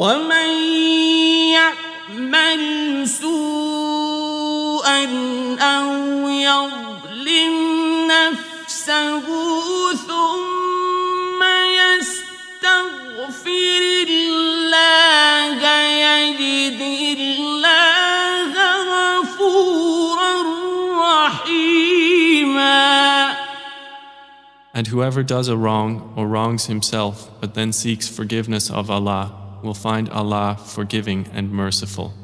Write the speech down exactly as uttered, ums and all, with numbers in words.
ومن يعمل سوءا أو يظلم نفسه ثم يستغفر الله يجد الله غفورا رحيما. And whoever does a wrong or wrongs himself but then seeks forgiveness of Allah will find Allah forgiving and merciful.